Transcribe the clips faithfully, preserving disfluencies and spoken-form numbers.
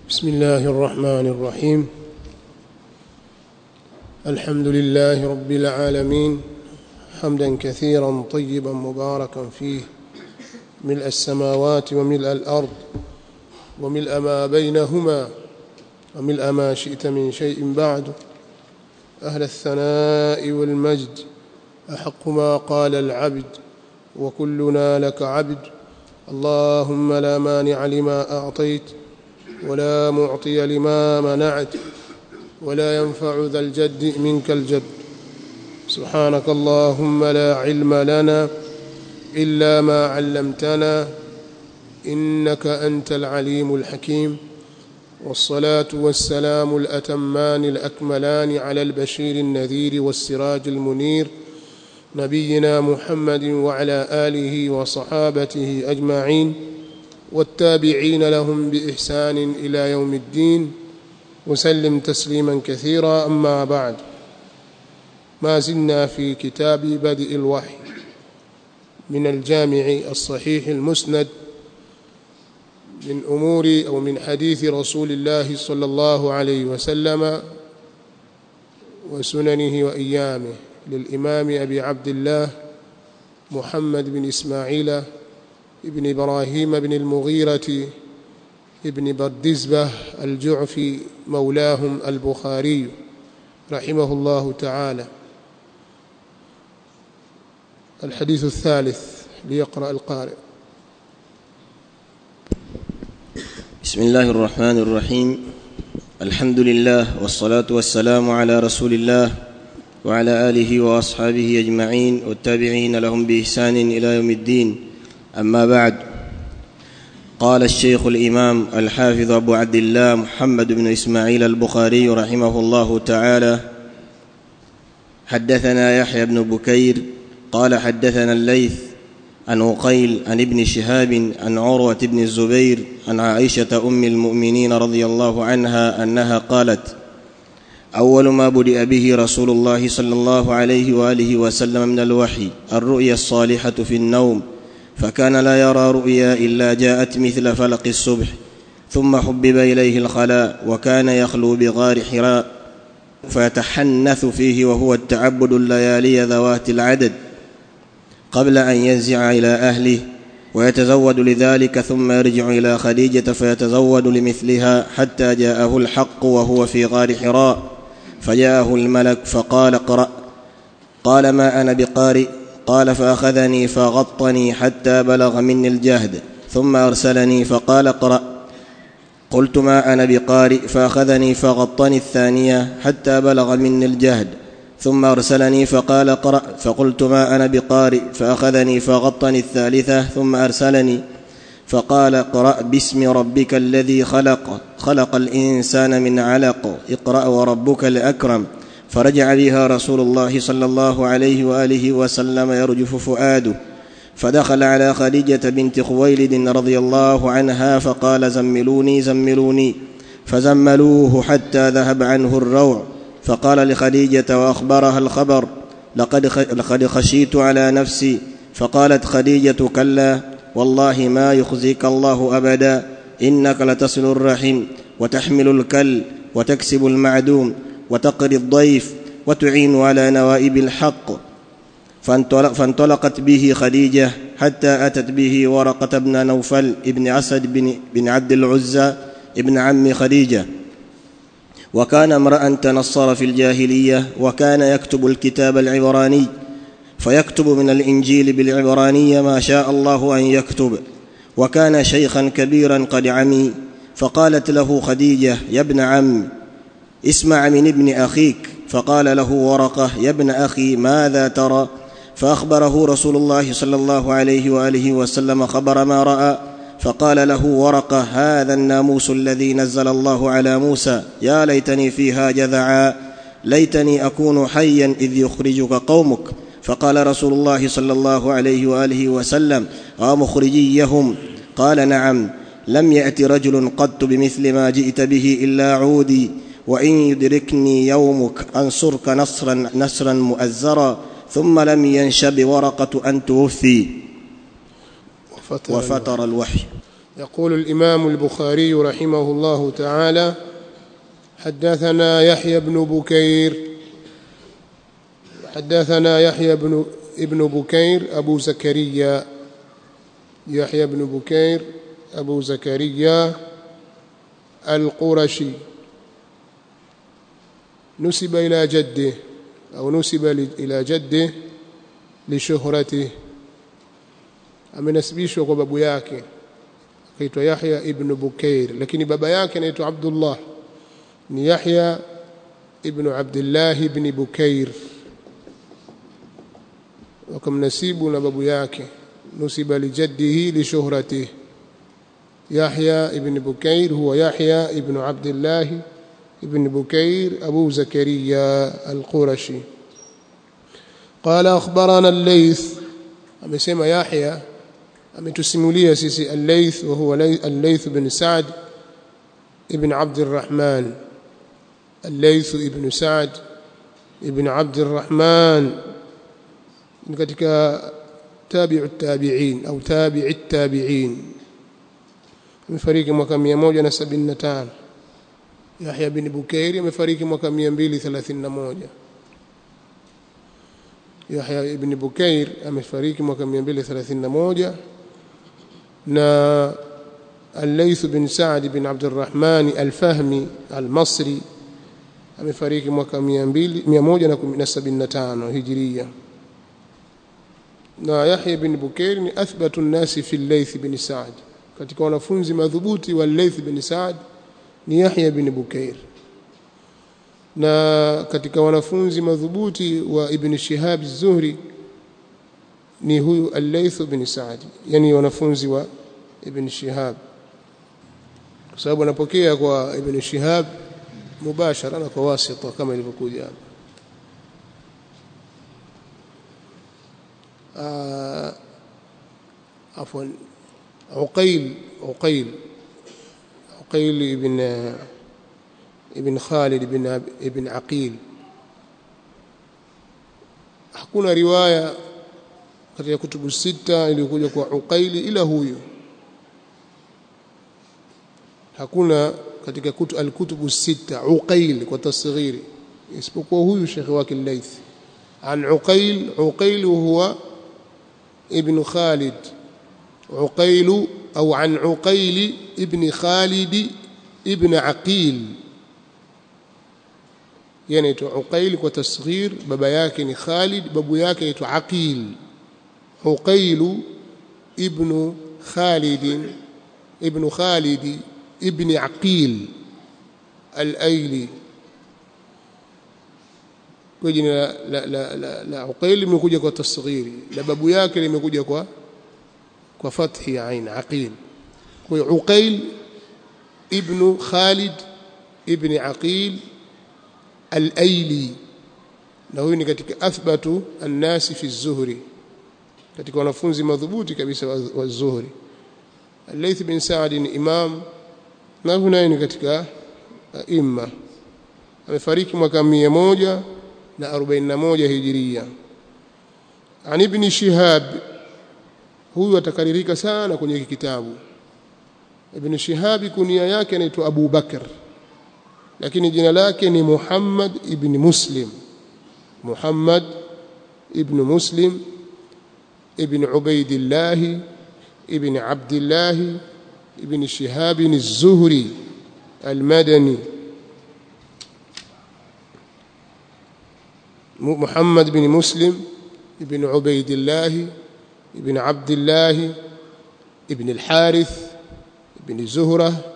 بسم الله الرحمن الرحيم. الحمد لله رب العالمين، حمدا كثيرا طيبا مباركا فيه، ملء السماوات وملء الأرض وملء ما بينهما وملء ما شئت من شيء بعد. أهل الثناء والمجد، أحق ما قال العبد وكلنا لك عبد. اللهم لا مانع لما أعطيت ولا معطي لما منعت ولا ينفع ذا الجد منك الجد. سبحانك اللهم لا علم لنا إلا ما علمتنا إنك أنت العليم الحكيم. والصلاة والسلام الأتمان الأكملان على البشير النذير والسراج المنير، نبينا محمد وعلى آله وصحابته أجمعين والتابعين لهم بإحسان إلى يوم الدين، وسلم تسليما كثيرا. أما بعد، ما زلنا في كتاب بدء الوحي من الجامع الصحيح المسند من أمور أو من حديث رسول الله صلى الله عليه وسلم وسننه وأيامه، للإمام أبي عبد الله محمد بن إسماعيل ابن إبراهيم بن المغيرة ابن بردزبة الجعفي مولاهم البخاري رحمه الله تعالى. الحديث الثالث، ليقرأ القارئ. بسم الله الرحمن الرحيم. الحمد لله والصلاة والسلام على رسول الله وعلى آله وأصحابه أجمعين والتابعين لهم بإحسان إلى يوم الدين. أما بعد، قال الشيخ الإمام الحافظ أبو عبد الله محمد بن إسماعيل البخاري رحمه الله تعالى: حدثنا يحيى بن بكير قال حدثنا الليث عن عقيل عن ابن شهاب عن عروة بن الزبير عن عائشة أم المؤمنين رضي الله عنها أنها قالت: أول ما بدأ به رسول الله صلى الله عليه وآله وسلم من الوحي الرؤيا الصالحة في النوم، فكان لا يرى رؤيا إلا جاءت مثل فلق الصبح، ثم حبب إليه الخلاء، وكان يخلو بغار حراء فيتحنث فيه، وهو التعبد الليالي ذوات العدد قبل أن ينزع إلى أهله، ويتزود لذلك ثم يرجع إلى خديجة فيتزود لمثلها، حتى جاءه الحق وهو في غار حراء، فجاءه الملك فقال: اقرأ. قال: ما أنا بقارئ. قال: فأخذني فغطني حتى بلغ مني الجهد، ثم أرسلني فقال: اقرأ. قلت: ما أنا بقارئ. فأخذني فغطني الثانية حتى بلغ مني الجهد، ثم أرسلني فقال: اقرأ. فقلت: ما أنا بقارئ. فأخذني فغطني الثالثة ثم أرسلني فقال: اقرأ باسم ربك الذي خلق خلق الإنسان من علق، اقرأ وربك الأكرم. فرجع بها رسول الله صلى الله عليه وآله وسلم يرجف فؤاده، فدخل على خديجة بنت خويلد رضي الله عنها فقال: زملوني زملوني، فزملوه حتى ذهب عنه الروع، فقال لخديجة وأخبرها الخبر: لقد خشيت على نفسي. فقالت خديجة: كلا، والله ما يخزيك الله أبدا، إنك لتصل الرحم وتحمل الكل وتكسب المعدوم وتقري الضيف وتعين على نوائب الحق. فانطلقت به خديجة حتى أتت به ورقة بن نوفل ابن أسد بن عبد العزى ابن عم خديجة، وكان امرأ تنصر في الجاهلية، وكان يكتب الكتاب العبراني، فيكتب من الإنجيل بالعبرانية ما شاء الله أن يكتب، وكان شيخا كبيرا قد عمي. فقالت له خديجة: يا ابن عم، اسمع من ابن أخيك. فقال له ورقة: يا ابن أخي، ماذا ترى؟ فأخبره رسول الله صلى الله عليه وآله وسلم خبر ما رأى. فقال له ورقة: هذا الناموس الذي نزل الله على موسى، يا ليتني فيها جذعا، ليتني أكون حيا إذ يخرجك قومك. فقال رسول الله صلى الله عليه وآله وسلم: أمخرجيهم؟ قال: نعم، لم يأت رجل قط بمثل ما جئت به إلا عودي، وإن يدركني يومك أنصرك نصرا نصرا مؤزرا. ثم لم ينشب ورقة أن توفي وفتر الوحي. يقول الإمام البخاري رحمه الله تعالى: حدثنا يحيى بن بكير حدثنا يحيى بن ابن بكير أبو زكريا يحيى بن بكير أبو زكريا القرشي، نسب إلى جده أو نسب إلى جده لشهرته، amenasibishwa kwa babu yake akaitwa Yahya ibn Bukair, lakini baba yake anaitwa Abdullah, ni Yahya ibn Abdullah ibn Bukair, wakamnasibu na babu yake, nusiba li jaddihi li shuhratihi. Yahya ibn Bukair huwa Yahya ibn Abdullah ibn Bukair Abu Zakaria al-Qurashi. قال أخبرنا الليث، amesema Yahya ametusimulia sisi al-Layth wa huwa al-Layth ibn Sa'd ibn Abd al-Rahman, al-Layth ibn Sa'd ibn Abd al-Rahman ni katika tabi'u tabi'in au tabi'i tabi'in, amefariki mwaka mia moja na sabini na tano. Yahya ibn Bukair amefariki mwaka mia mbili thelathini na moja. Yahya ibn Bukair amefariki mwaka mia mbili thelathini na moja, na al-Layth bin Sa'd bin Abd al-Rahman al-Fahmi al-Masri amefariki mwaka mia moja na sabini na tano Hijria. Na Yahya ibn Bukair ni athbatu an-nasi fi al-Layth bin Sa'd, katika wanafunzi madhubuti wa al-Layth bin Sa'd ni Yahya ibn Bukair, na katika wanafunzi madhubuti wa Ibn Shihab az-Zuhri ni huyu al-Layth bin Sa'd, yani wanafunzi wa Ibn Shihab, kwa sababu anapokea kwa Ibn Shihab mubashara na kwa wasita kama ilivyokuja hapa. آه عفوا عقيل عقيل عقيل ابن ابن خالد ابن ابن عقيل. hakuna riwaya katika kutubu sita iliyokuja kwa Uqaili ila huyu, hakuna katika kutu al-kutubu sita Uqail kwa tasghiri isipokuwa huyu shekhi wake al-Layth. an Uqail, Uqail huwa ابن خالد، عقيل أو عن عقيل ابن خالد ابن عقيل، يعني تو عقيل وتصغير بابا yake ni Khalid, babu yake ni Aqil. عقيل ابن خالد ابن خالد ابن عقيل الأيلي. kwa jina la la la, la Uqail limekuja kwa tasghiri, la babu yake limekuja kwa kwa fathi ya ain Aqil. kwa hiyo Uqail ibn Khalid ibn Aqil al-Aili, na huyu ni katika athbatu an-nasi fi az-Zuhri, katika wanafunzi madhubuti kabisa wa Zuhri. al-Layth bin Sa'd ni imam, na huyu ni katika imma, amefariki mwaka mia moja na arobaini na moja Hijria. An Ibn Shihab, huyu atakaririka sana kwenye kitabu. Ibn Shihab kunia yake anaitwa Abu Bakr, lakini jina lake ni Muhammad ibn Muslim, Muhammad ibn Muslim ibn Ubaydillah ibn Abdullah ibn Shihab az-Zuhri al-Madani. محمد بن مسلم ابن عبيد الله ابن عبد الله ابن الحارث ابن زهرة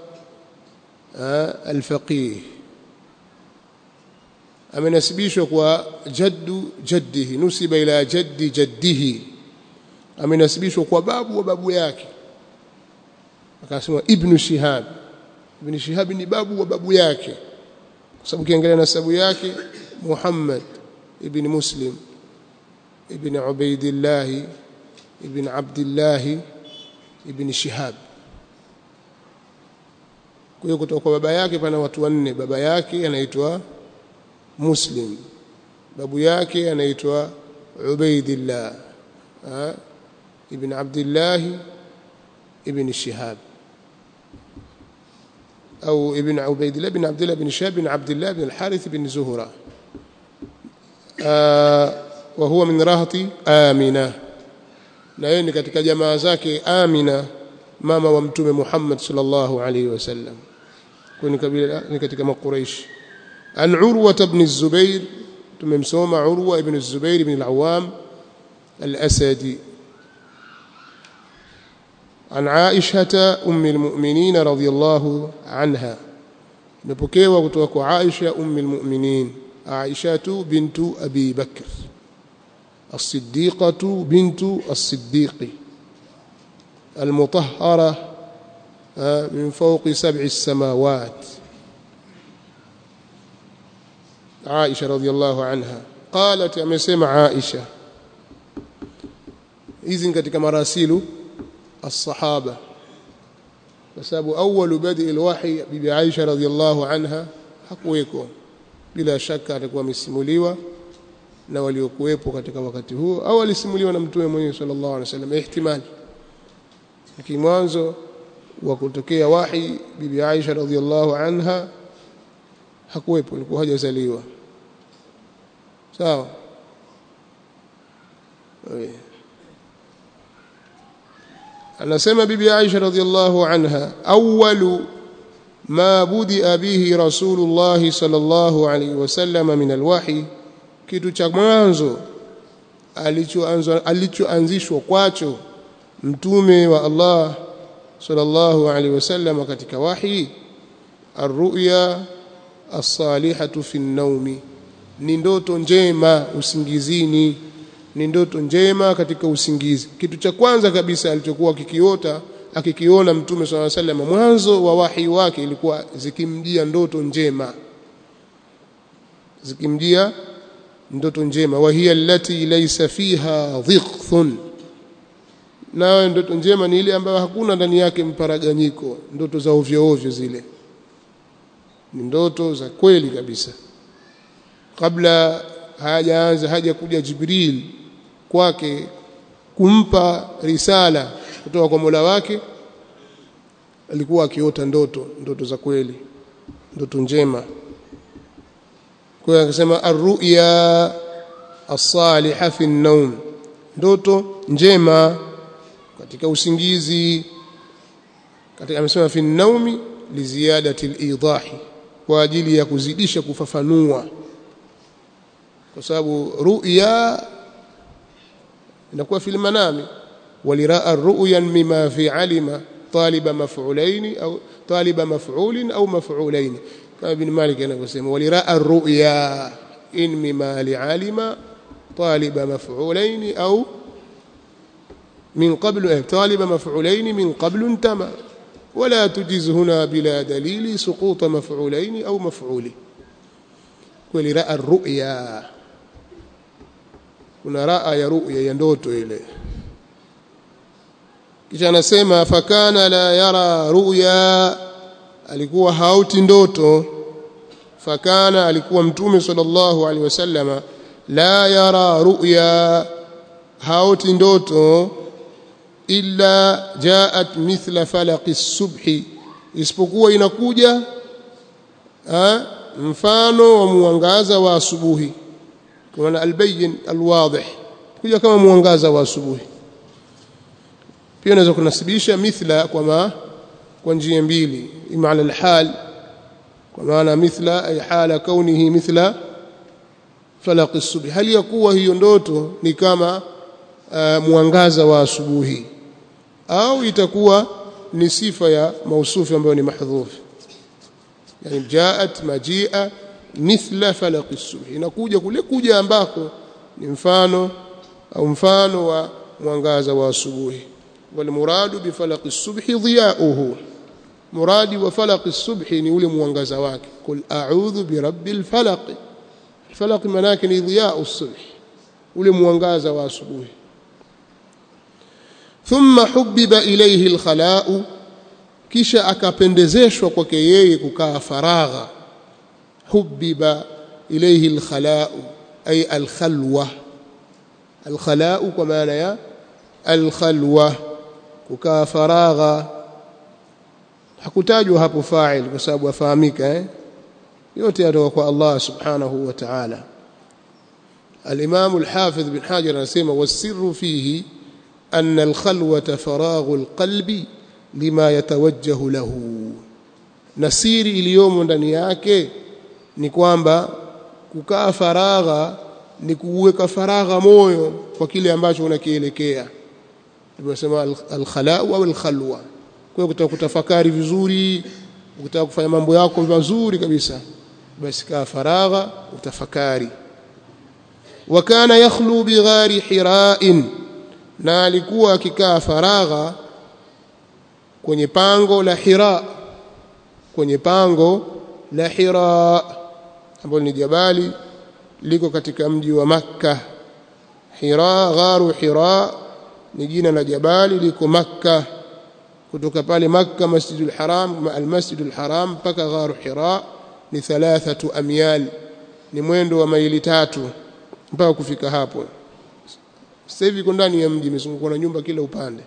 الفقيه، amenasibishwa kwa jaddu jaddihi, nusiba ila jaddi jaddihi, amenasibishwa kwa babu wa babu yake, akasema Ibn Shihab. Ibn Shihab ni babu wa babu yake, kwa sababu kiangalia nasabu yake Muhammad ibn Muslim ibn Ubaydillah ibn Abdullah ibn Shihab. Kwa hiyo kutoka kwa baba yake pana watu wanne. Baba yake anaitwa Muslim, babu yake anaitwa Ubaydillah ibn Abdullah ibn Shihab. أو ابن عبيد الله بن عبد الله بن شهاب بن عبد الله بن الحارث بن زهرة آه وهو من رهط آمنة na yeye ni katika jamaa zake Amina mama wa mtume Muhammad sallallahu alaihi wasallam kwa ni kabila ni katika makuraish an Urwa ibn az-Zubair tumemsoma Urwa ibn az-Zubair ibn al-Awwam al-Asadi an Aisha ummi al-mu'minin radhiyallahu anha imepokewa kutoka kwa Aisha ummi al-mu'minin Aisha bintu Abi Bakr الصديقة بنت الصديق المطهرة من فوق سبع السماوات عائشة رضي الله عنها قالت أمسمع عائشة إذن كتك مراسيل الصحابة فسبب أول بدء الوحي بعائشة رضي الله عنها حقويكم بلا شك atakuwa msimuliwa na waliokuwepo katika wakati huo au alisimuliwa na mtume mwenyewe sallallahu alaihi wasallam ihtimali lakini mwanzo wa kutokea wahi bibi Aisha radhiallahu anha hakuwepo alikuwa hajazaliwa sawa anasema bibi Aisha radhiallahu anha awwalu ma budia bihi rasulullah sallallahu alaihi wasallam min alwahi kitu cha mwanzo alichoanzwa alichoanzishwa kwacho mtume wa Allah sallallahu alaihi wasallam katika wahi arruya as-salihatu fi an-nawmi ni ndoto njema usingizini ni ndoto njema katika usingizi kitu cha kwanza kabisa alichokuwa kikiota akikiona mtume sallallahu alaihi wasallam mwanzo wa wahi wake ilikuwa zikimjia ndoto njema zikimjia ndoto njema wa hiya allati laysa fiha dhiqthun na ndoto njema ni ile ambayo hakuna ndani yake mparaganyiko ndoto za ovyo ovyo zile ni ndoto za kweli kabisa kabla hajaanza haja kuja Jibril kwake kumpa risala kutoka kwa Mola wake alikuwa akiota ndoto ndoto za kweli ndoto njema kwa hiyo akasema ar-ru'ya as-salihah fi an-nawm ndoto njema katika usingizi katika amesema fi an-nawmi li ziyadati al-idahi kwa ajili ya kuzidisha kufafanua kwa sababu ru'ya inakuwa fi al-manami waliraa ar-ru'ya mimma fi alima taliba maf'ulain au taliba maf'ulin au maf'ulain kama ibn Malik anavyosema waliraa ar-ru'ya in mimma li'alima taliba maf'ulain au min qablu taliba maf'ulain min qablu intama ولا تجز هنا بلا دليل سقوط مفعولين أو مفعول ولرأى الرؤيا kuna raa ya ru'ya ya ndoto ile kisha anasema fakana la yara ru'ya alikuwa hauti ndoto fakana alikuwa mtume sallallahu alaihi wasallama la yara ru'ya hauti ndoto illa jaat mithla falaqi subhi isipokuwa inakuja ha, mfano wa mwangaza wa asubuhi kwa albayyin alwadih kuja kama mwangaza wa asubuhi pia unaweza kunasibisha mithla kwa ma kwa njia mbili maana alhal kwa maana mithla ay hala kaunihi mithla falaqi subhi hali yakuwa hiyo ndoto ni kama uh, mwangaza wa asubuhi au itakuwa ni sifa ya mausufi ambayo ni mahdhuf yani jaat majia mithla falaqi subhi inakuja kule kuja ambako ni mfano au mfano wa mwangaza wa asubuhi wal muradu bi falaqi subhi dhiya'uhu muradi wa falaqi subhi ni ule mwangaza wake kul a'udhu bi rabbil falaq falaq manake ni dhiya'u subhi ule mwangaza wa asubuhi thumma hubbiba ilayhi alkhala'u kisha akapendezeshwa kwake yeye kukaa faragha hubbiba ilayhi alkhala'u ay alkhalwa alkhala'u kwa maana ya alkhalwa kukaa faragha hakutajwa hapo fa'il kwa sababu afahamika eh yote yatoka kwa Allah subhanahu wa ta'ala. Al-Imam al-Hafidh bin Hajar anasema wasirru fihi anna al-khalwata faraghu al-qalbi lima yatawajjahu lahu, nasiri iliyomo ndani yake ni kwamba kukaa faragha ni kuweka faragha moyo kwa kile ambacho unakielekea. Tunasema al-khala au al-khalwa, kwa hiyo kutafakari vizuri, ukitaka kufanya mambo yako mazuri kabisa, basi kaa faragha utafakari. Wa kana yakhlu bighari hira'in, na alikuwa akikaa faragha kwenye pango la Hira, kwenye pango la Hira ambalo ni jabali liko katika mji wa Makkah. Hira, gharu Hira ni jina la jabali liko Makkah. Kutoka pale Makkah Masjidul Haram, al-Masjidul Haram mpaka gharu Hira ni thalathatu amyal, ni mwendo wa maili tatu mpaka kufika hapo. Sasa hivi iko ndani ya mji, imezungukwa na nyumba kila upande.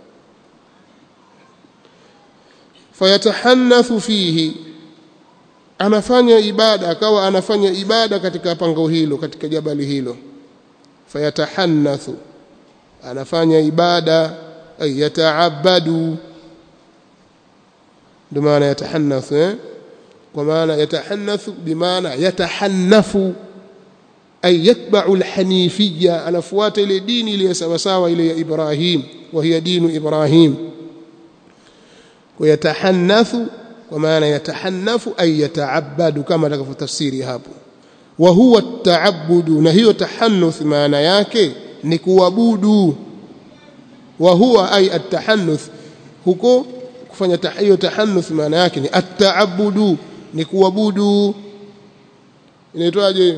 Fayatahannathu fihi, anafanya ibada, akawa anafanya ibada katika pango hilo, katika jabali hilo. Fayatahannathu, anafanya ibada, ay yataabadu, ndio maana yatahannathu eh? Kwa maana yatahannathu bimaana yatahannafu, ay yatba'u al-hanifiyya, anafuata ile dini ile sawa sawa ile ya Ibrahim, wa hiya dinu Ibrahim. Kwa yatahannathu kwa maana yatahannafu ay yata'abbadu, kama takavyotafsiri hapo. Wa huwa at-ta'abbudu, na hiyo tahannuth maana yake ni kuabudu. Wa huwa ay at-tahannuth, huko kufanya hiyo tahannuth maana yake ni at-ta'abbudu, ni kuabudu. Inaitwaje?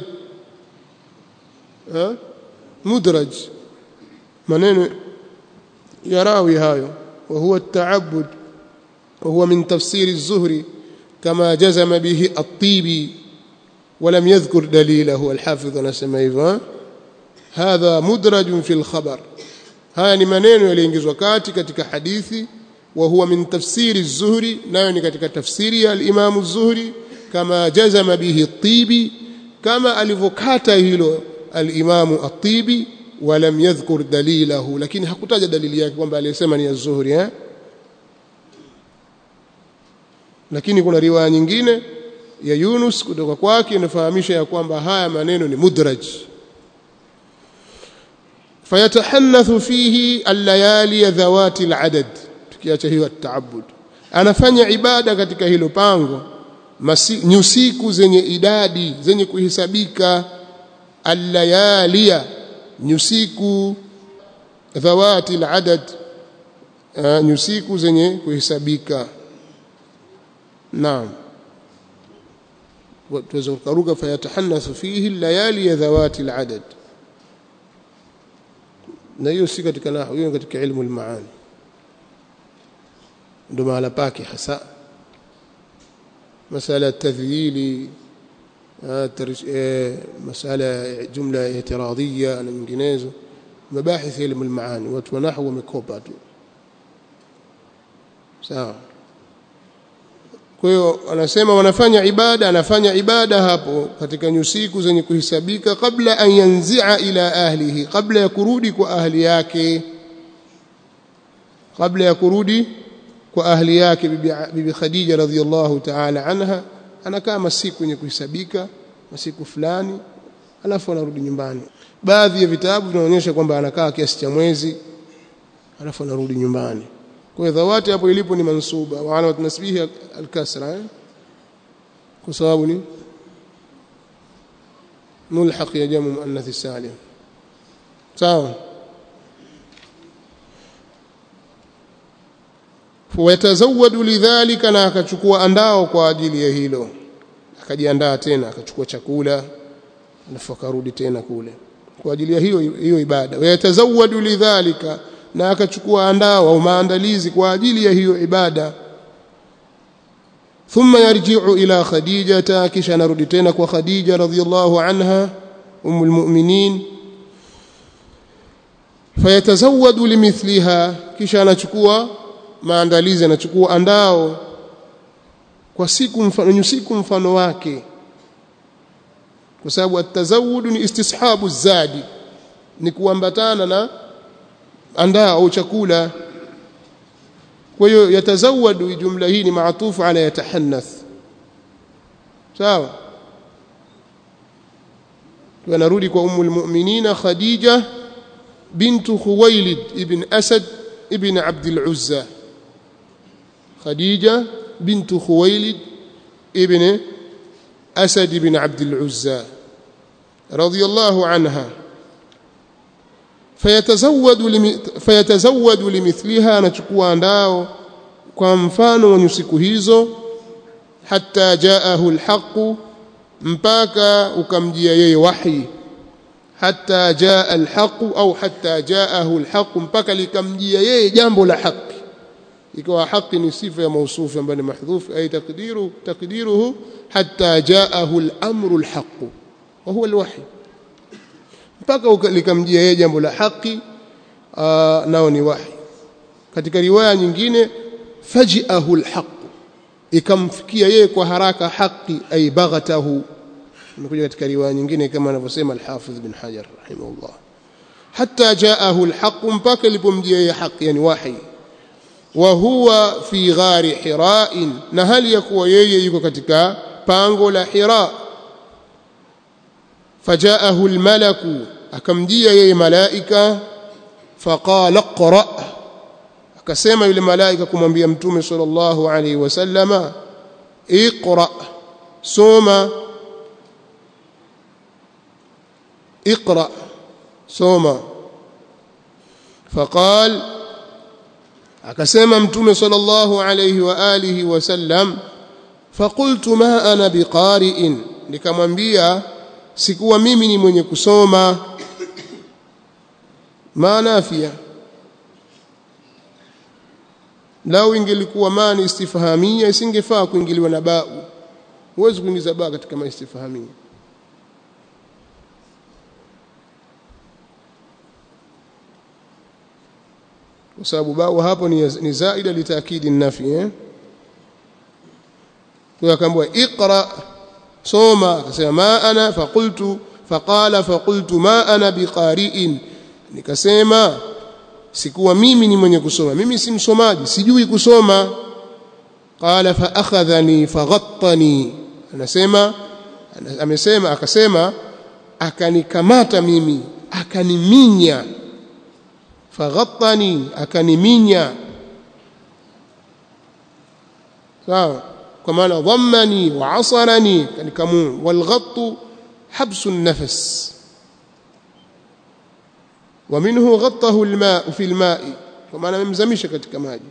Ha? Mudraj, maneno ya rawi hayo. Wa huwa at-ta'abbud وهو من تفسير الزهري كما جزم به الطيبي ولم يذكر دليله الحافظ نسميه. هذا مدرج في الخبر، haya ni maneno yaliyoingizwa kati katika hadithi. وهو من تفسير الزهري, nayo ni katika tafsiri ya al-Imam az-Zuhri, kama jazama bihi at-Tibi, kama alivokata hilo al-Imam at-Tibi. Walam yadhkur dalilahu, lakini hakutaja dalili yake kwamba aliyesema ni az-Zuhri eh lakini kuna riwaya nyingine ya Yunus kutoka kwake inafahamisha ya kwamba haya maneno ni mudraj. Fayatahannathu fihi al-layali dhawati al-adad, tukiacha hiyo at-ta'abbud, anafanya ibada katika hilo pango nyusiku zenye idadi, zenye kuhesabika. Al-layali, nyusiku, dhawati al-adad, nyusiku zenye kuhesabika. Naam, tuweza fayatahannathu fihi al-layali dhawati al-adad, na hiyo si katika nahwu, hiyo katika ilmu al-maani, ndio mahala pake hasa. Masala at-tadhyili, masala jumla i'tiradiyya na nyinginezo, mabahith ilmu al-maani, watu wa nahwu wamekopa tu. Sawa. Kwa hiyo anasema wanafanya ibada, anafanya ibada hapo katika nyusiku zenye kuhesabika, kabla an yanzi'a ila ahlihi, kabla ya kurudi kwa ahli yake, kabla ya kurudi kwa ahli yake. Bibi Khadija radhiyallahu ta'ala anha anakaa masiku yenye kuhesabika, masiku fulani, alafu anarudi nyumbani. Baadhi ya vitabu vinaonyesha kwamba anakaa kiasi cha mwezi, alafu anarudi nyumbani. Kwa dhawati hapo ilipo ni mansuba, wa alamat nasbihi al-kasra eh? Kwa sababu ni mulhaq ya jamu muannath salim. Sawa. Fayatazawwadu lidhalika, na akachukua andao kwa ajili ya hilo, akajiandaa tena, akachukua chakula, alafu akarudi tena kule kwa ajili ya hiyo hiyo ibada. Wayatazawwadu lidhalika, na akachukua andao au maandalizi kwa ajili ya hiyo ibada. Thumma yarji'u ila Khadija, kisha narudi tena kwa Khadija radhiyallahu anha ummul mu'minin. Fayatazawwadu limithliha, kisha anachukua maandalizi, anachukua andao kwa siku mfano siku mfano wake, kwa sababu atazawudu ni istishabu zadi, ni kuambatana na andaa au chakula. kwa hiyo yatazawadu jumla hii ni maatufu ala yatahannath sawa. tunarudi kwa ummu almu'minina Khadija bintu Khuwailid ibn Asad ibn Abd al-Uzza. Khadija bintu Khuwailid ibn Asad ibn Abd al-Uzza radiyallahu anha. fayatazawwadu fayatazawwadu limithliha, anachukua andao kwa mfano wa siku hizo, hatta jaahu alhaq, mpaka ukamjia yeye wahi. hatta jaa alhaq au hatta jaahu alhaq, mpaka likamjia yeye jambo la haki. ikawa haki ni sifa ya mausufu ambayo ni mahdhuf, ay taqdiru taqdiruhu hatta jaahu al-amru al-haq wa huwa al-wahy, mpaka likamjia yeye jambo la haki, nao ni wahi. katika riwaya nyingine faji'ahu al-haq, ikamfikia yeye kwa haraka haki, ay baghatahu. imekuja katika riwaya nyingine kama anavyosema al-Hafidh ibn Hajar rahimahullah, hatta jaahu al-haq, mpaka lipomjia yeye haki, yani wahi. wa huwa fi ghari Hira, na hali ya kuwa yeye yuko katika pango la Hira. fajaahu almalaku, akamjia yeye malaika. faqala qra, akasema yule malaika kumwambia mtume sallallahu alayhi wasallama, iqra, soma. iqra, soma. faqal, akasema mtume sallallahu alayhi wa alihi wasallam, faqultu ma ana biqari'in, nikamwambia sikuwa mimi ni mwenye kusoma. ma nafia, lau ingelikuwa ma ni istifhamia isingefaa kuingiliwa na ba. huwezi kuingiza ba katika ma istifhamia, kwa sababu bao hapo ni, ni zaida litaakidi nafi eh. kwa akaambiwa iqra, soma. akasema ma ana, faqultu faqala faqultu ma ana biqari'in, nikasema sikuwa mimi ni mwenye kusoma, mimi si msomaji, sijui kusoma. qala fa akhadhani faghattani, anasema amesema akasema akanikamata mimi, akaniminya. faghattani, akaniminya, sawa, kwa maana dhammani wa asarani, kanikamu. walghattu habsu an-nafas, wa minhu ghattahu al-ma' fi al-ma'i, kwa maana amemzamisha katika maji.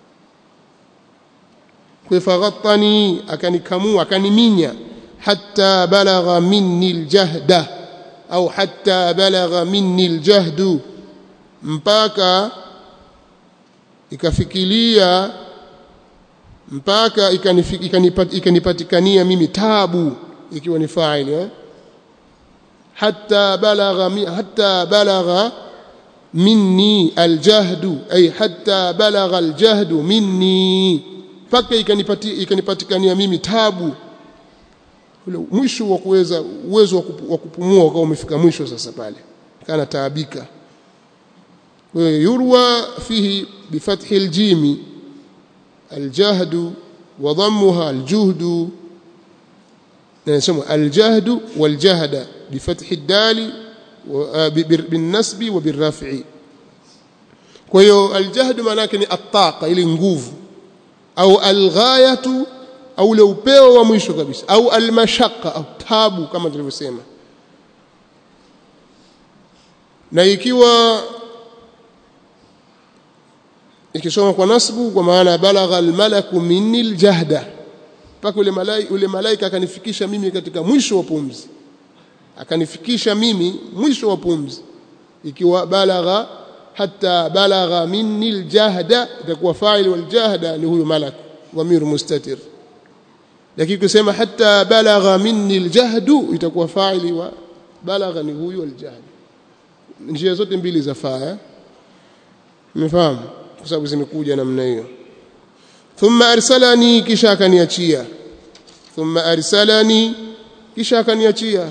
kwa faghattani, akanikamu, akaniminya. hatta balagha minni al-jahda au hatta balagha minni al-jahdu, mpaka ikafikilia, mpaka ikanipatikania mimi tabu, ikiwa ni fa'ili eh? hatta balagha hatta balagha minni aljahdu, ay hatta balagha aljahdu minni, mpaka ikanipatikania mimi tabu. ule mwisho wa kuweza uwezo wa kupumua kwa umefika mwisho sasa, pale kana taabika. ويروى فيه بفتح الجيم الجهد وضمها الجهد، نسمى الجهد والجهد بفتح الدال بالنسب وبالرفع. ويو الجهد معناه ni الطاقه ile nguvu, au alghayatu au le upeo wa mwisho kabisa, au almashaqqa au tabu kama tulivyosema. na ikiwa ikisoma kwa nasbu, kwa maana balagha almalaku minni aljahda, mpaka ule malaika ule malaika akanifikisha mimi katika mwisho wa pumzi, akanifikisha mimi mwisho wa pumzi. ikiwa balagha hatta balagha minni aljahda, itakuwa fa'il waljahda ni huyo malak, dhamir mustatir. lakini kusema hatta balagha minni aljahdu, itakuwa fa'ili wa balagha ni huyo aljahd. njia zote mbili za faa, mfahamu, kwa sababu zimekuja namna hiyo. thumma arsalani kisha akaniachia thumma arsalani kisha akaniachia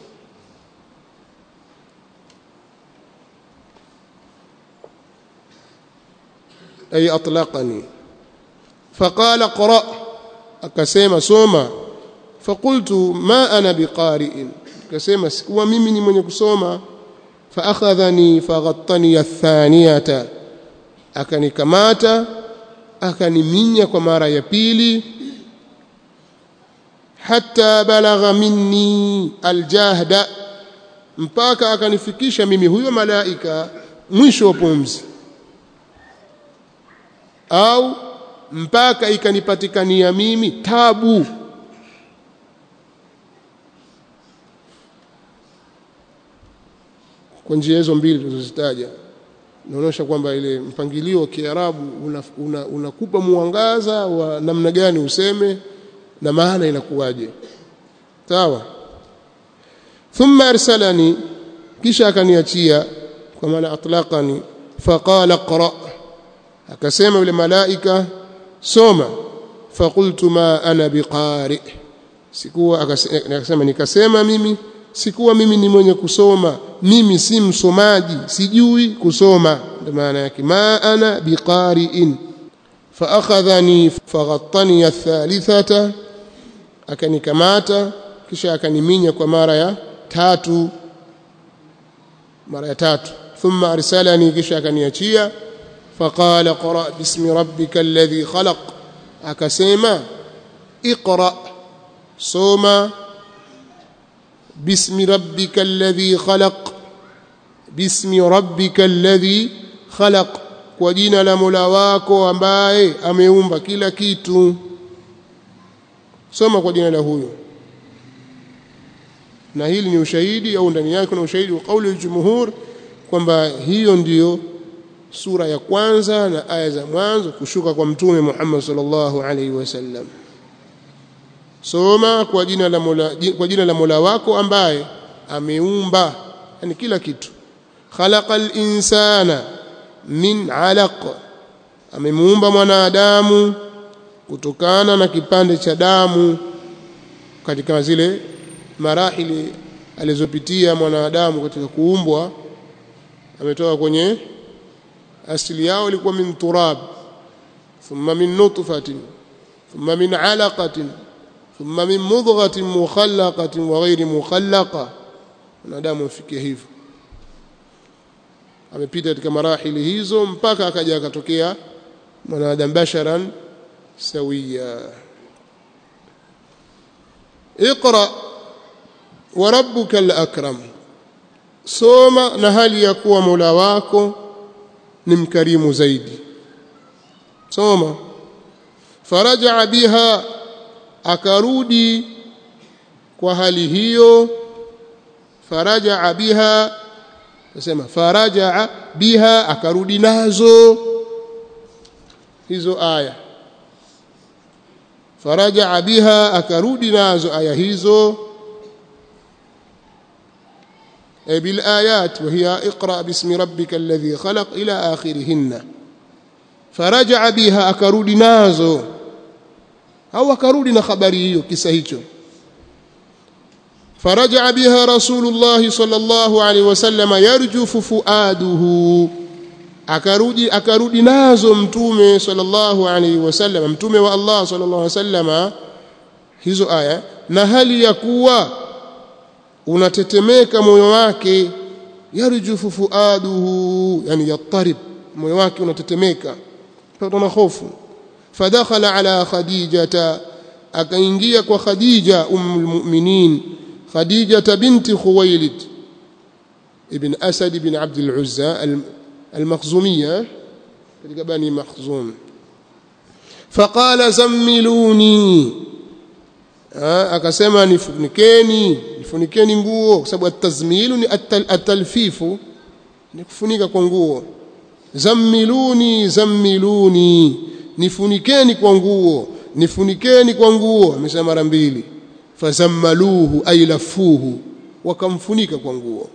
ay atlaqani faqala qra akasema soma faqultu ma ana biqari'in akasema sikuwa mimi ni mwenye kusoma فأخذني فغطني الثانية akanikamata akaniminya kwa mara ya pili hatta balagha minni aljahda mpaka akanifikisha mimi huyo malaika mwisho wa pumzi au mpaka ikanipatikania mimi tabu kwa njia hizo mbili tulizozitaja inaonyesha kwamba ile mpangilio wa Kiarabu unakupa una, una mwangaza wa namna gani useme na maana inakuwaje sawa thumma arsalani kisha akaniachia kwa maana atlaqani faqala qra akasema yule malaika soma faqultu ma ana biqari sikuwa akasema nikasema mimi sikuwa mimi ni mwenye kusoma mimi si msomaji sijui kusoma ndio maana yake ma ana biqari'in fa akhadhani faghattani athalithata akanikamata kisha akaniminya kwa mara ya tatu mara ya tatu thumma arsalani kisha akaniachia faqala qra bismi rabbika alladhi khalaq akasema iqra soma باسم ربك الذي خلق باسم ربك الذي خلق kwa jina la Mola wako ambaye ameumba kila kitu soma kwa jina la huyo na hili ni ushahidi au ndani yake kuna ushahidi wa kauli ya jumhur kwamba hiyo ndiyo sura ya kwanza na aya za mwanzo kushuka kwa mtume Muhammad sallallahu alaihi wasallam soma kwa jina la Mola kwa jina la Mola wako ambaye ameumba yani kila kitu khalaqal insana min alaq amemuumba mwanadamu kutokana na kipande cha damu katika zile marahili alizopitia mwanadamu katika kuumbwa ametoka kwenye asili yao ilikuwa min turab thumma min nutfatin thumma min alaqatin ثم من مضغة مخلقة وغير مخلقة wanadamu mfikia hivyo amepita katika marahili hizo mpaka akaja akatokea mwanadamu basharan sawia اقرأ وربك الأكرم soma na hali ya kuwa Mola wako ni mkarimu zaidi soma faraja biha akarudi kwa hali hiyo faraja biha nasema faraja biha akarudi nazo hizo aya faraja biha akarudi nazo aya hizo ay bil ayat wa hiya iqra bismi rabbika alladhi khalaq ila akhirihinna faraja biha akarudi nazo au akarudi na habari hiyo kisa hicho faraja biha rasulullah sallallahu alaihi wasallam yarjufu fuaduhu akarudi akarudi nazo mtume sallallahu alaihi wasallam mtume wa Allah sallallahu alaihi wasallam hizo aya na hali ya kuwa unatetemeka moyo wake yarjufu fuaduhu yani yatarib moyo wake unatetemeka na hofu فدخل على خديجة akaingia kwa Khadija ummul mu'minin Khadija binti Khuwailid ibn Asad ibn Abd al-Uzza al-Makhzumiyya katika bani Makhzum faqala zammiluni akasema nifunikeni nifunikeni nguo kwa sababu at-tazmilu ni at-talfifu ni kufunika kwa nguo zammiluni zammiluni nifunikeni kwa nguo nifunikeni kwa nguo amesema mara mbili fazammaluhu ay lafuhu wakamfunika kwa nguo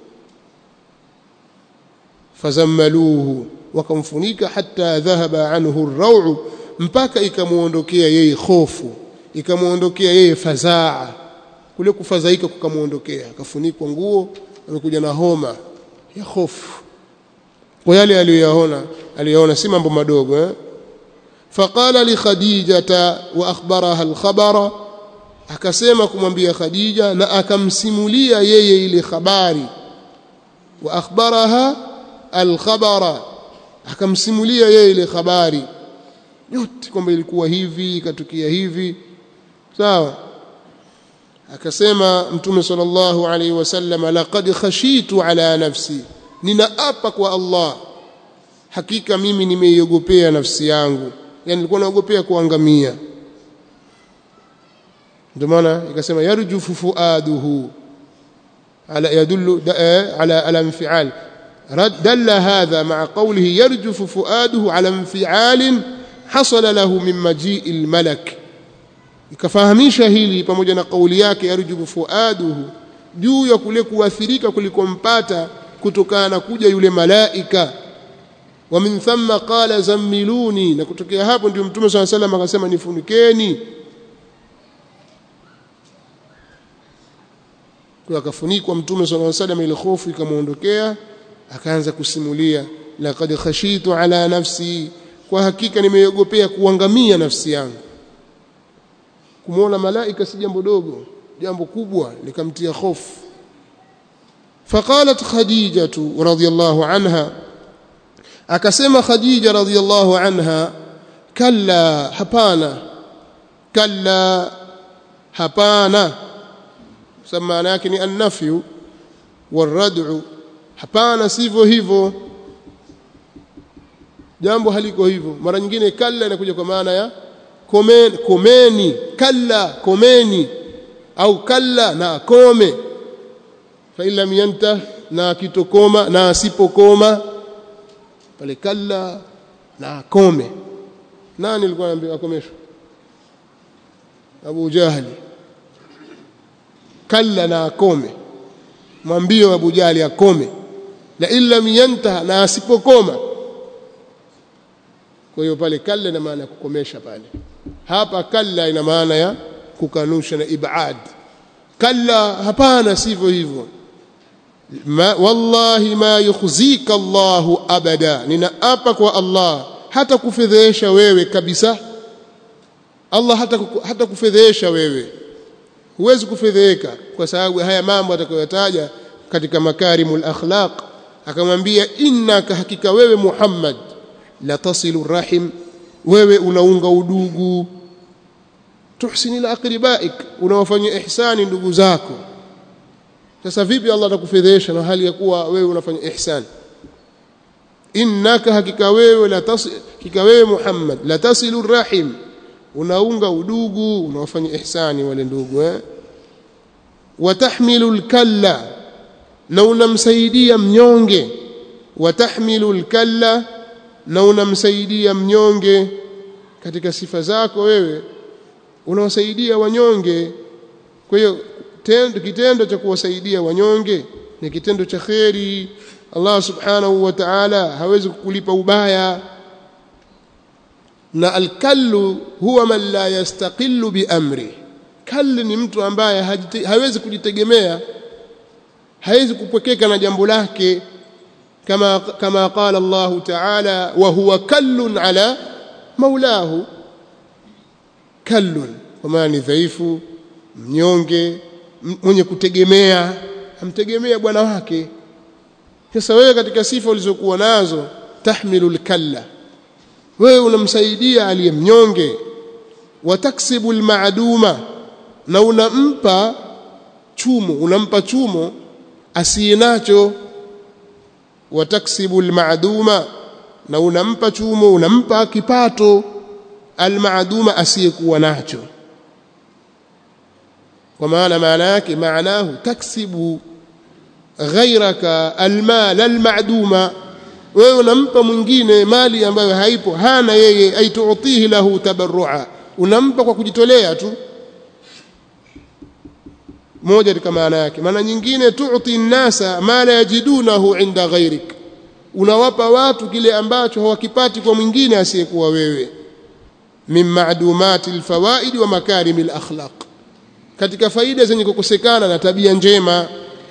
fazammaluhu wakamfunika hatta dhahaba anhu ar-raw mpaka ikamuondokea yeye hofu, ikamuondokea yeye fazaa, kule kufadhaika kukamuondokea, akafunikwa nguo, amekuja na homa ya hofu kwa yale aliyoyaona. Aliyoona si mambo madogo eh? Faqala li Khadijata wa akhbaraha al-khabara, akasema kumwambia Khadija na akamsimulia yeye ile habari. Wa akhbaraha al-khabara, akamsimulia yeye ile habari yote kwamba ilikuwa hivi, ikatukia hivi. Sawa. Akasema Mtume sallallahu alaihi wasallam, laqad khashitu ala nafsi, ninaapa kwa Allah, hakika mimi nimeiogopea nafsi yangu. Yani nilikuwa naogopea kuangamia. Ndio maana ikasema yarjufu fuaduhu ala yadullu ala ala infial, dalla hadha ma'a qawlihi yarjufu fuaduhu ala infial hasala lahu min maji'i almalak. Ikafahamisha hili pamoja na kauli yake yarjufu fuaduhu, juu ya kule kuathirika kulikompata kutokana na kuja yule malaika. Wa min thumma qala zammiluni, na kutokea hapo ndio Mtume swalla sallam akasema nifunikeni. Kwa akafunikwa Mtume swalla sallam, ile hofu ikamuondokea, akaanza kusimulia, laqad khashitu ala nafsi, kwa hakika nimeogopea kuangamia nafsi yangu. Kumuona malaika si jambo dogo, jambo kubwa, likamtia hofu. Faqalat Khadijatu radhiyallahu anha, akasema Khadija radhiyallahu anha, kalla, hapana, kalla, hapana. Maana yake ni an-nafyu war-rad'u, hapana, sivyo hivyo, jambo haliko hivyo. Mara nyingine kalla inakuja kwa maana ya komeni, komeni, kalla, komeni, au kalla, na kome. Fa illa yantah, na kitokoma, na asipokoma, pale kalla na kome. Nani alikuwa anaambiwa akomeshwe? Abu Jahli. Kalla na akome, mwambie Abu Jahli akome. La illa yantah, na asipokoma. Kwa hiyo pale kalla ina maana kukomesha pale. Hapa kalla ina maana ya kukanusha na ibad. Kalla, hapana, sivyo hivyo. Ma, wallahi ma yukhzika Allahu abada, ninaapa kwa Allah hata kufedhesha wewe kabisa. Allah hata hata kufedhesha wewe, huwezi kufedheka, kwa sababu haya mambo atakayotaja katika makarimul akhlaq. Akamwambia innaka, hakika wewe Muhammad, la tasilu rahim, wewe unaunga udugu, tuhsinil aqribaik, unawafanyia ihsani ndugu zako. Sasa vipi Allah atakufedhesha na hali ya kuwa wewe unafanya ihsan? Innaka, hakika wewe, la tasil, hakika wewe Muhammad, la tasilu rahim, unaunga udugu, unawafanya ihsani wale ndugu eh. Wa tahmilul kalla, na unamsaidia mnyonge. Wa tahmilul kalla, na unamsaidia mnyonge. Katika sifa zako wewe unawasaidia wanyonge. Kwa hiyo Tendo, kitendo cha kuwasaidia wanyonge ni kitendo cha kheri. Allah subhanahu wa ta'ala hawezi kukulipa ubaya. Na al-kallu huwa man la yastaqillu bi amri, kalli ni mtu ambaye hawezi kujitegemea, hawezi kupwekeka na jambo lake, kama kama qala Allah ta'ala, wa huwa kallun ala maulahu. Kallun kwa maana ni dhaifu, mnyonge, mwenye kutegemea, amtegemea bwana wake. Sasa wewe katika sifa ulizokuwa nazo, tahmilul kalla, wewe unamsaidia aliye mnyonge. Wataksibul maaduma, na unampa chumo, unampa chumo asiyenacho. Wataksibul maaduma, na unampa chumo, unampa kipato almaaduma, asiyekuwa nacho. Kwa maana maana yake maanahu taksibu ghayraka almal almaduma, wewe unampa mwingine mali ambayo haipo, hana yeye, aituutihi lahu tabarrua, unampa kwa kujitolea tu. Moja katika maana yake. Maana nyingine, tuuti nnasa ma la yajidunahu inda ghayrik, unawapa watu kile ambacho hawakipati kwa mwingine asiyekuwa wewe. min ma'dumati alfawaid wa makarim alakhlaq, katika faida zenye kukosekana na tabia njema.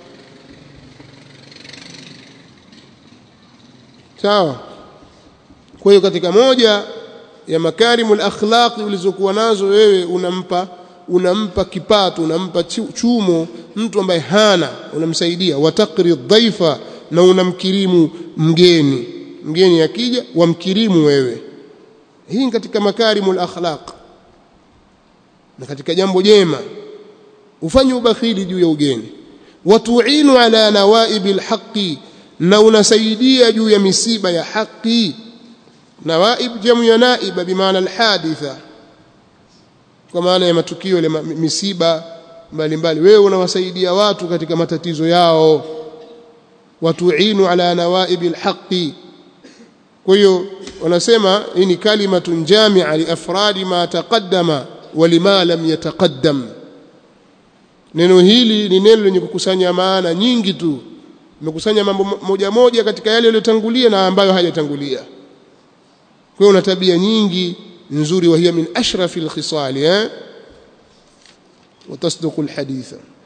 Sawa. Kwa hiyo katika moja ya makarimul akhlaq ulizokuwa nazo wewe, unampa unampa kipato, unampa chumo mtu ambaye hana, unamsaidia. Wataqri dhaifa, na unamkirimu mgeni. Mgeni akija wamkirimu wewe. Hii ni katika makarimul akhlaq, na katika jambo jema. Ufanye ubakhili juu ya ugeni. Watu'inu ala nawaibil haqqi, na unasaidia juu ya misiba ya haki. Nawaib jamu ya naiba bimaana alhaditha, kwa maana ya matukio ile misiba mbalimbali. Wewe unawasaidia watu katika matatizo yao. Watu'inu ala nawaibil haqqi. Kwa hiyo wanasema hii ni kalimatun jami'a li afradi ma taqaddama wa lima lam yataqaddam. Neno hili ni neno lenye kukusanya maana nyingi tu, imekusanya mambo moja moja katika yale yaliyotangulia na ambayo hayatangulia. Kwa hiyo una tabia nyingi nzuri, wa hiya min ashrafil khisal, eh wa tasdiqul haditha.